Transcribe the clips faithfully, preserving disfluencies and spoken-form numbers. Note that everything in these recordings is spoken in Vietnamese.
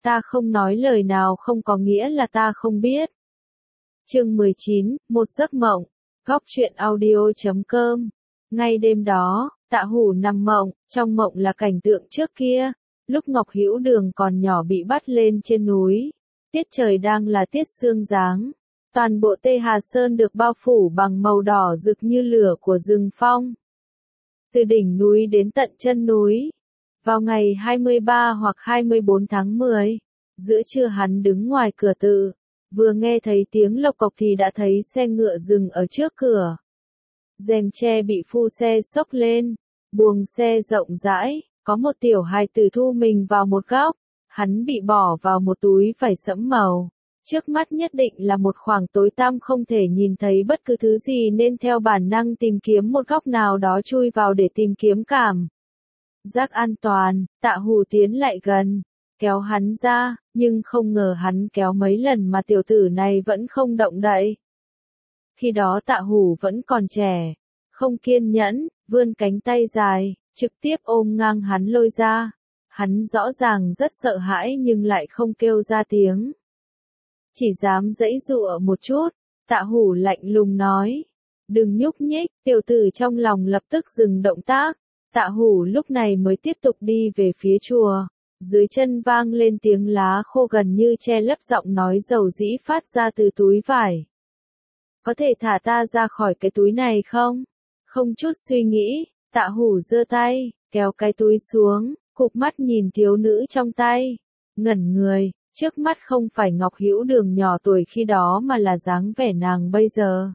Ta không nói lời nào không có nghĩa là ta không biết. Chương mười chín, một giấc mộng. Góc truyện audio chấm com. Ngay đêm đó, Tạ Hủ nằm mộng, trong mộng là cảnh tượng trước kia, lúc Ngọc Hữu Đường còn nhỏ bị bắt lên trên núi. Tiết trời đang là tiết sương giáng. Toàn bộ Tê Hà Sơn được bao phủ bằng màu đỏ rực như lửa của rừng phong. Từ đỉnh núi đến tận chân núi. Vào ngày hai mươi ba hoặc hai mươi bốn tháng mười, giữa trưa hắn đứng ngoài cửa tự, vừa nghe thấy tiếng lộc cộc thì đã thấy xe ngựa dừng ở trước cửa. Rèm tre bị phu xe xốc lên, buồng xe rộng rãi, có một tiểu hài tử thu mình vào một góc, hắn bị bỏ vào một túi vải sẫm màu. Trước mắt nhất định là một khoảng tối tăm không thể nhìn thấy bất cứ thứ gì nên theo bản năng tìm kiếm một góc nào đó chui vào để tìm kiếm cảm giác an toàn. Tạ Hủ tiến lại gần, kéo hắn ra, nhưng không ngờ hắn kéo mấy lần mà tiểu tử này vẫn không động đậy. Khi đó Tạ Hủ vẫn còn trẻ, không kiên nhẫn, vươn cánh tay dài, trực tiếp ôm ngang hắn lôi ra. Hắn rõ ràng rất sợ hãi nhưng lại không kêu ra tiếng. Chỉ dám giãy giụa một chút, Tạ Hủ lạnh lùng nói. Đừng nhúc nhích, tiểu tử trong lòng lập tức dừng động tác. Tạ Hủ lúc này mới tiếp tục đi về phía chùa. Dưới chân vang lên tiếng lá khô gần như che lấp giọng nói dầu dĩ phát ra từ túi vải. Có thể thả ta ra khỏi cái túi này không? Không chút suy nghĩ, Tạ Hủ giơ tay, kéo cái túi xuống, cụp mắt nhìn thiếu nữ trong tay. Ngẩn người, trước mắt không phải Ngọc Hữu Đường nhỏ tuổi khi đó mà là dáng vẻ nàng bây giờ.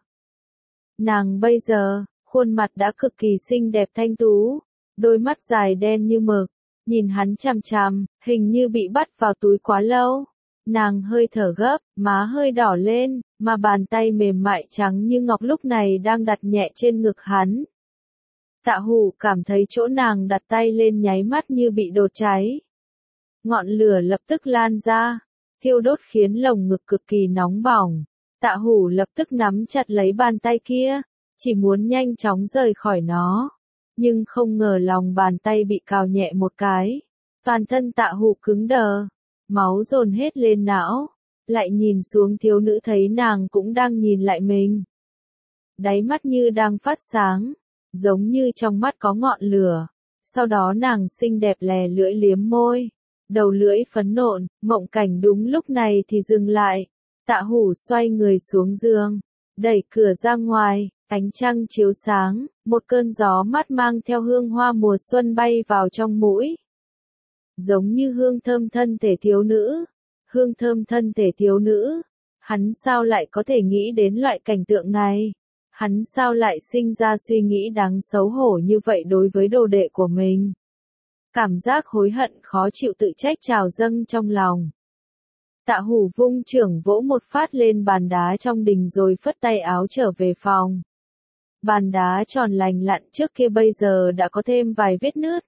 Nàng bây giờ, khuôn mặt đã cực kỳ xinh đẹp thanh tú, đôi mắt dài đen như mực, nhìn hắn chằm chằm, hình như bị bắt vào túi quá lâu. Nàng hơi thở gấp, má hơi đỏ lên, mà bàn tay mềm mại trắng như ngọc lúc này đang đặt nhẹ trên ngực hắn. Tạ Hủ cảm thấy chỗ nàng đặt tay lên nháy mắt như bị đốt cháy. Ngọn lửa lập tức lan ra, thiêu đốt khiến lồng ngực cực kỳ nóng bỏng. Tạ Hủ lập tức nắm chặt lấy bàn tay kia, chỉ muốn nhanh chóng rời khỏi nó. Nhưng không ngờ lòng bàn tay bị cào nhẹ một cái. Toàn thân Tạ Hủ cứng đờ, máu dồn hết lên não, lại nhìn xuống thiếu nữ thấy nàng cũng đang nhìn lại mình. Đáy mắt như đang phát sáng, giống như trong mắt có ngọn lửa. Sau đó nàng xinh đẹp lè lưỡi liếm môi, đầu lưỡi phấn nộn, mộng cảnh đúng lúc này thì dừng lại. Tạ Hủ xoay người xuống giường, đẩy cửa ra ngoài, ánh trăng chiếu sáng, một cơn gió mát mang theo hương hoa mùa xuân bay vào trong mũi. Giống như hương thơm thân thể thiếu nữ, hương thơm thân thể thiếu nữ, hắn sao lại có thể nghĩ đến loại cảnh tượng này? Hắn sao lại sinh ra suy nghĩ đáng xấu hổ như vậy đối với đồ đệ của mình? Cảm giác hối hận khó chịu tự trách trào dâng trong lòng. Tạ Hủ vung chưởng vỗ một phát lên bàn đá trong đình rồi phất tay áo trở về phòng. Bàn đá tròn lành lặn trước kia bây giờ đã có thêm vài vết nứt.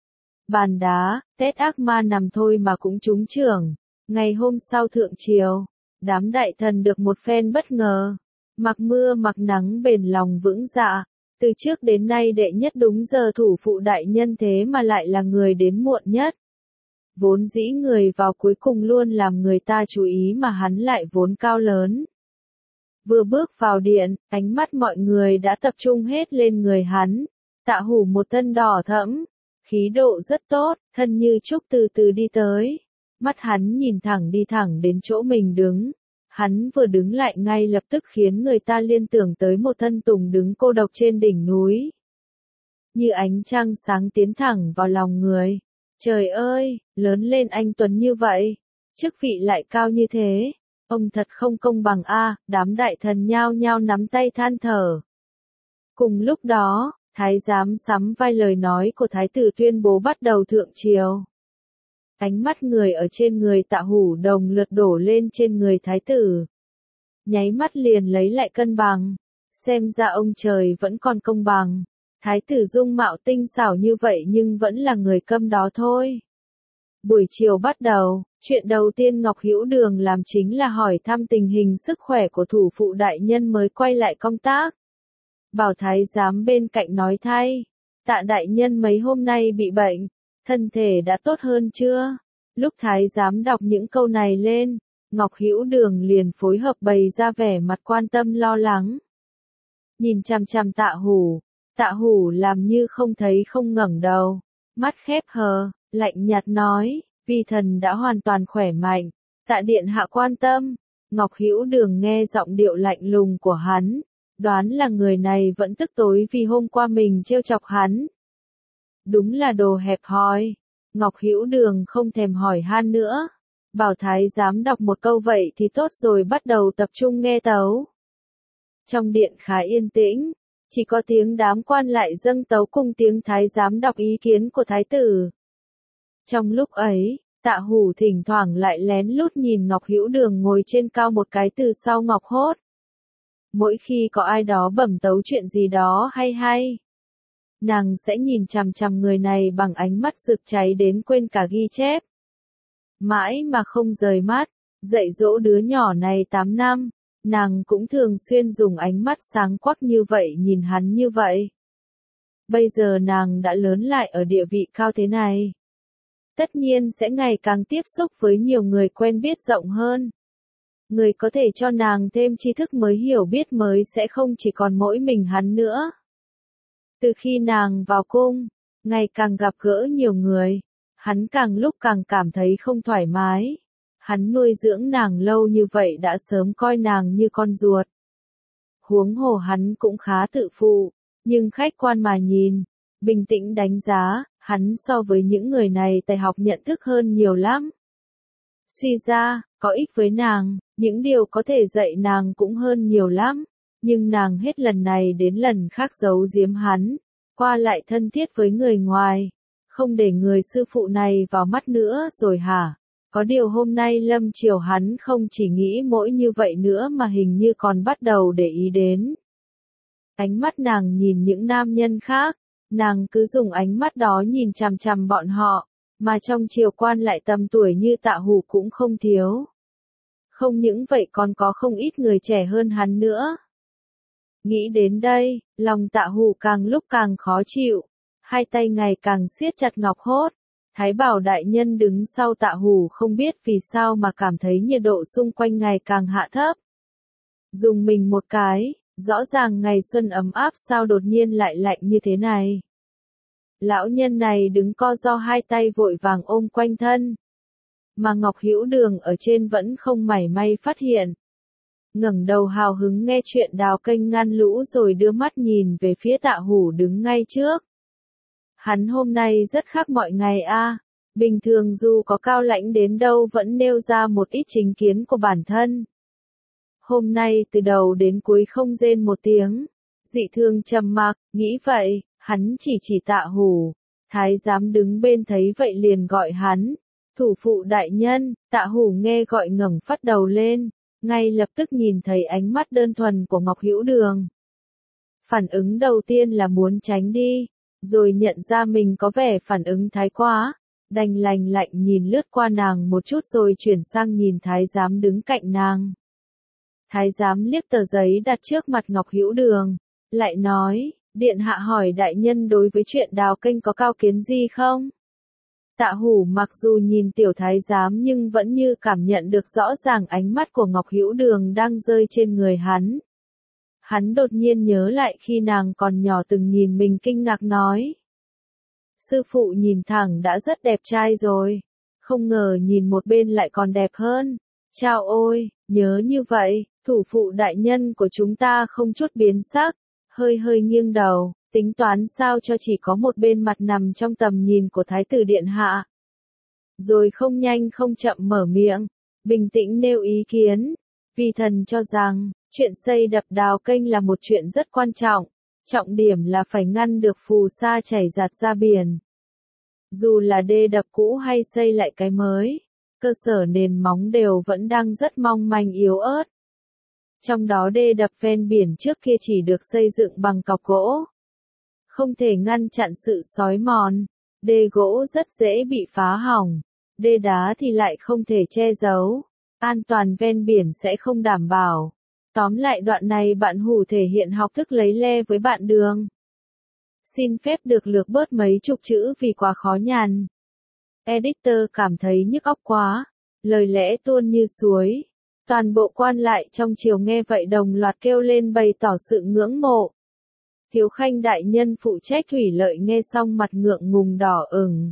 Bàn đá, Tết ác ma nằm thôi mà cũng trúng chưởng. Ngày hôm sau thượng triều, đám đại thần được một phen bất ngờ. Mặc mưa mặc nắng bền lòng vững dạ. Từ trước đến nay đệ nhất đúng giờ thủ phụ đại nhân thế mà lại là người đến muộn nhất. Vốn dĩ người vào cuối cùng luôn làm người ta chú ý mà hắn lại vốn cao lớn. Vừa bước vào điện, ánh mắt mọi người đã tập trung hết lên người hắn. Tạ Hủ một thân đỏ thẫm, khí độ rất tốt, thân như trúc từ từ đi tới. Mắt hắn nhìn thẳng đi thẳng đến chỗ mình đứng. Hắn vừa đứng lại ngay lập tức khiến người ta liên tưởng tới một thân tùng đứng cô độc trên đỉnh núi. Như ánh trăng sáng tiến thẳng vào lòng người. Trời ơi, lớn lên anh tuấn như vậy, chức vị lại cao như thế. Ông thật không công bằng a, đám đại thần nhao nhao nắm tay than thở. Cùng lúc đó, thái giám sắm vai lời nói của thái tử tuyên bố bắt đầu thượng triều. Ánh mắt người ở trên người Tạ Hủ đồng lượt đổ lên trên người thái tử. Nháy mắt liền lấy lại cân bằng, xem ra ông trời vẫn còn công bằng. Thái tử dung mạo tinh xảo như vậy nhưng vẫn là người câm đó thôi. Buổi chiều bắt đầu, chuyện đầu tiên Ngọc Hữu Đường làm chính là hỏi thăm tình hình sức khỏe của thủ phụ đại nhân mới quay lại công tác. Bảo thái giám bên cạnh nói thay, Tạ đại nhân mấy hôm nay bị bệnh, thân thể đã tốt hơn chưa? Lúc thái giám đọc những câu này lên, Ngọc Hữu Đường liền phối hợp bày ra vẻ mặt quan tâm lo lắng. Nhìn chằm chằm Tạ Hủ, Tạ Hủ làm như không thấy không ngẩng đầu, mắt khép hờ, lạnh nhạt nói, vi thần đã hoàn toàn khỏe mạnh, Tạ điện hạ quan tâm. Ngọc Hữu Đường nghe giọng điệu lạnh lùng của hắn, đoán là người này vẫn tức tối vì hôm qua mình trêu chọc hắn. Đúng là đồ hẹp hòi. Ngọc Hữu Đường không thèm hỏi han nữa, bảo thái giám đọc một câu vậy thì tốt rồi bắt đầu tập trung nghe tấu. Trong điện khá yên tĩnh, chỉ có tiếng đám quan lại dâng tấu cùng tiếng thái giám đọc ý kiến của thái tử. Trong lúc ấy, Tạ Hủ thỉnh thoảng lại lén lút nhìn Ngọc Hữu Đường ngồi trên cao một cái từ sau Ngọc Hốt. Mỗi khi có ai đó bẩm tấu chuyện gì đó hay hay, nàng sẽ nhìn chằm chằm người này bằng ánh mắt rực cháy đến quên cả ghi chép. Mãi mà không rời mắt, dạy dỗ đứa nhỏ này tám năm, nàng cũng thường xuyên dùng ánh mắt sáng quắc như vậy nhìn hắn như vậy. Bây giờ nàng đã lớn lại ở địa vị cao thế này, tất nhiên sẽ ngày càng tiếp xúc với nhiều người quen biết rộng hơn. Người có thể cho nàng thêm tri thức mới hiểu biết mới sẽ không chỉ còn mỗi mình hắn nữa. Từ khi nàng vào cung, ngày càng gặp gỡ nhiều người, hắn càng lúc càng cảm thấy không thoải mái. Hắn nuôi dưỡng nàng lâu như vậy đã sớm coi nàng như con ruột. Huống hồ hắn cũng khá tự phụ, nhưng khách quan mà nhìn, bình tĩnh đánh giá, hắn so với những người này tài học nhận thức hơn nhiều lắm. Suy ra, có ích với nàng, những điều có thể dạy nàng cũng hơn nhiều lắm, nhưng nàng hết lần này đến lần khác giấu giếm hắn, qua lại thân thiết với người ngoài, không để người sư phụ này vào mắt nữa rồi hả? Có điều hôm nay lâm chiều hắn không chỉ nghĩ mỗi như vậy nữa mà hình như còn bắt đầu để ý đến. Ánh mắt nàng nhìn những nam nhân khác, nàng cứ dùng ánh mắt đó nhìn chằm chằm bọn họ, mà trong triều quan lại tầm tuổi như Tạ Hủ cũng không thiếu. Không những vậy còn có không ít người trẻ hơn hắn nữa. Nghĩ đến đây, lòng Tạ Hủ càng lúc càng khó chịu, hai tay ngày càng siết chặt Ngọc Hốt. Thái Bảo đại nhân đứng sau Tạ Hủ không biết vì sao mà cảm thấy nhiệt độ xung quanh ngày càng hạ thấp. Dùng mình một cái, rõ ràng ngày xuân ấm áp sao đột nhiên lại lạnh như thế này. Lão nhân này đứng co ro hai tay vội vàng ôm quanh thân. Mà Ngọc Hữu Đường ở trên vẫn không mảy may phát hiện. Ngẩng đầu hào hứng nghe chuyện Đào Kênh ngăn lũ rồi đưa mắt nhìn về phía Tạ Hủ đứng ngay trước. Hắn hôm nay rất khác mọi ngày a. À. Bình thường dù có cao lãnh đến đâu vẫn nêu ra một ít chính kiến của bản thân. Hôm nay từ đầu đến cuối không rên một tiếng, dị thường trầm mặc, nghĩ vậy, hắn chỉ chỉ Tạ Hủ. Thái giám đứng bên thấy vậy liền gọi hắn, thủ phụ đại nhân. Tạ Hủ nghe gọi ngẩng phát đầu lên, ngay lập tức nhìn thấy ánh mắt đơn thuần của Ngọc Hữu Đường. Phản ứng đầu tiên là muốn tránh đi, rồi nhận ra mình có vẻ phản ứng thái quá, đành lành lạnh nhìn lướt qua nàng một chút rồi chuyển sang nhìn thái giám đứng cạnh nàng. Thái giám liếc tờ giấy đặt trước mặt Ngọc Hữu Đường, lại nói, điện hạ hỏi đại nhân đối với chuyện Đào Kênh có cao kiến gì không? Tạ Hủ mặc dù nhìn tiểu thái giám nhưng vẫn như cảm nhận được rõ ràng ánh mắt của Ngọc Hữu Đường đang rơi trên người hắn. Hắn đột nhiên nhớ lại khi nàng còn nhỏ từng nhìn mình kinh ngạc nói. Sư phụ nhìn thẳng đã rất đẹp trai rồi, không ngờ nhìn một bên lại còn đẹp hơn. Chao ôi, nhớ như vậy, thủ phụ đại nhân của chúng ta không chút biến sắc, hơi hơi nghiêng đầu, tính toán sao cho chỉ có một bên mặt nằm trong tầm nhìn của Thái tử điện hạ. Rồi không nhanh không chậm mở miệng, bình tĩnh nêu ý kiến, vì thần cho rằng, chuyện xây đập Đào Kênh là một chuyện rất quan trọng, trọng điểm là phải ngăn được phù sa chảy giạt ra biển. Dù là đê đập cũ hay xây lại cái mới, cơ sở nền móng đều vẫn đang rất mong manh yếu ớt. Trong đó đê đập ven biển trước kia chỉ được xây dựng bằng cọc gỗ. Không thể ngăn chặn sự xói mòn, đê gỗ rất dễ bị phá hỏng, đê đá thì lại không thể che giấu, an toàn ven biển sẽ không đảm bảo. Tóm lại đoạn này bạn Hủ thể hiện học thức lấy le với bạn Đường. Xin phép được lược bớt mấy chục chữ vì quá khó nhằn. Editor cảm thấy nhức óc quá. Lời lẽ tuôn như suối. Toàn bộ quan lại trong triều nghe vậy đồng loạt kêu lên bày tỏ sự ngưỡng mộ. Thiếu khanh đại nhân phụ trách thủy lợi nghe xong mặt ngượng ngùng đỏ ửng.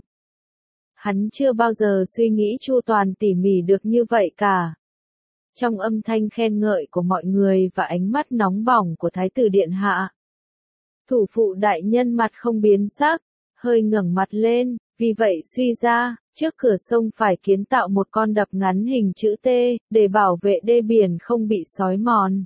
Hắn chưa bao giờ suy nghĩ chu toàn tỉ mỉ được như vậy cả. Trong âm thanh khen ngợi của mọi người và ánh mắt nóng bỏng của Thái tử Điện Hạ, thủ phụ đại nhân mặt không biến sắc, hơi ngẩng mặt lên, vì vậy suy ra, trước cửa sông phải kiến tạo một con đập ngắn hình chữ T, để bảo vệ đê biển không bị xói mòn.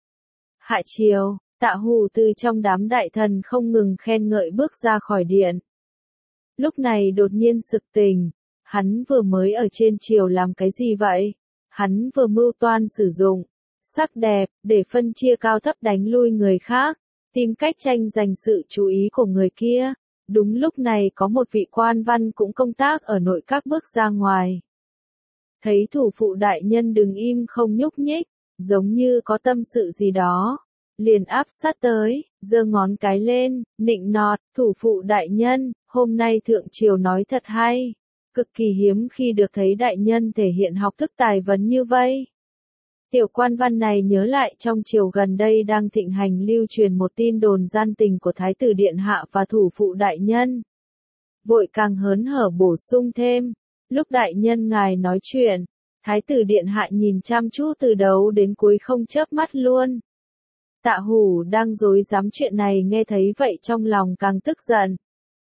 Hạ triều, Tạ Hủ từ trong đám đại thần không ngừng khen ngợi bước ra khỏi điện. Lúc này đột nhiên sực tỉnh, hắn vừa mới ở trên triều làm cái gì vậy? Hắn vừa mưu toan sử dụng sắc đẹp để phân chia cao thấp đánh lui người khác, tìm cách tranh giành sự chú ý của người kia. Đúng lúc này có một vị quan văn cũng công tác ở nội các bước ra ngoài. Thấy thủ phụ đại nhân đứng im không nhúc nhích, giống như có tâm sự gì đó, liền áp sát tới, giơ ngón cái lên, nịnh nọt, thủ phụ đại nhân, hôm nay thượng triều nói thật hay. Cực kỳ hiếm khi được thấy đại nhân thể hiện học thức tài vấn như vây. Tiểu quan văn này nhớ lại trong triều gần đây đang thịnh hành lưu truyền một tin đồn gian tình của Thái tử Điện Hạ và thủ phụ đại nhân. Vội càng hớn hở bổ sung thêm, lúc đại nhân ngài nói chuyện, Thái tử Điện Hạ nhìn chăm chú từ đầu đến cuối không chớp mắt luôn. Tạ Hủ đang dối dám chuyện này nghe thấy vậy trong lòng càng tức giận.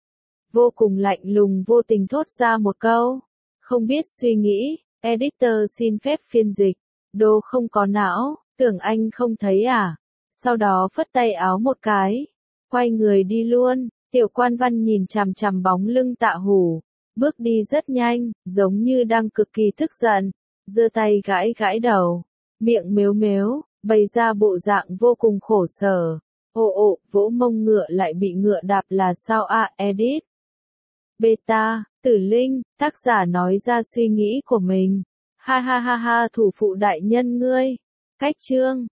Vô cùng lạnh lùng vô tình thốt ra một câu, không biết suy nghĩ, editor xin phép phiên dịch, đồ không có não, tưởng anh không thấy à, sau đó phất tay áo một cái, quay người đi luôn. Tiểu quan văn nhìn chằm chằm bóng lưng Tạ Hủ, bước đi rất nhanh, giống như đang cực kỳ tức giận, giơ tay gãi gãi đầu, miệng mếu mếu, bày ra bộ dạng vô cùng khổ sở. Ồ ồ, vỗ mông ngựa lại bị ngựa đạp là sao à, edit. Beta, Tử Linh, tác giả nói ra suy nghĩ của mình. Ha ha ha ha, thủ phụ đại nhân ngươi. Cách chương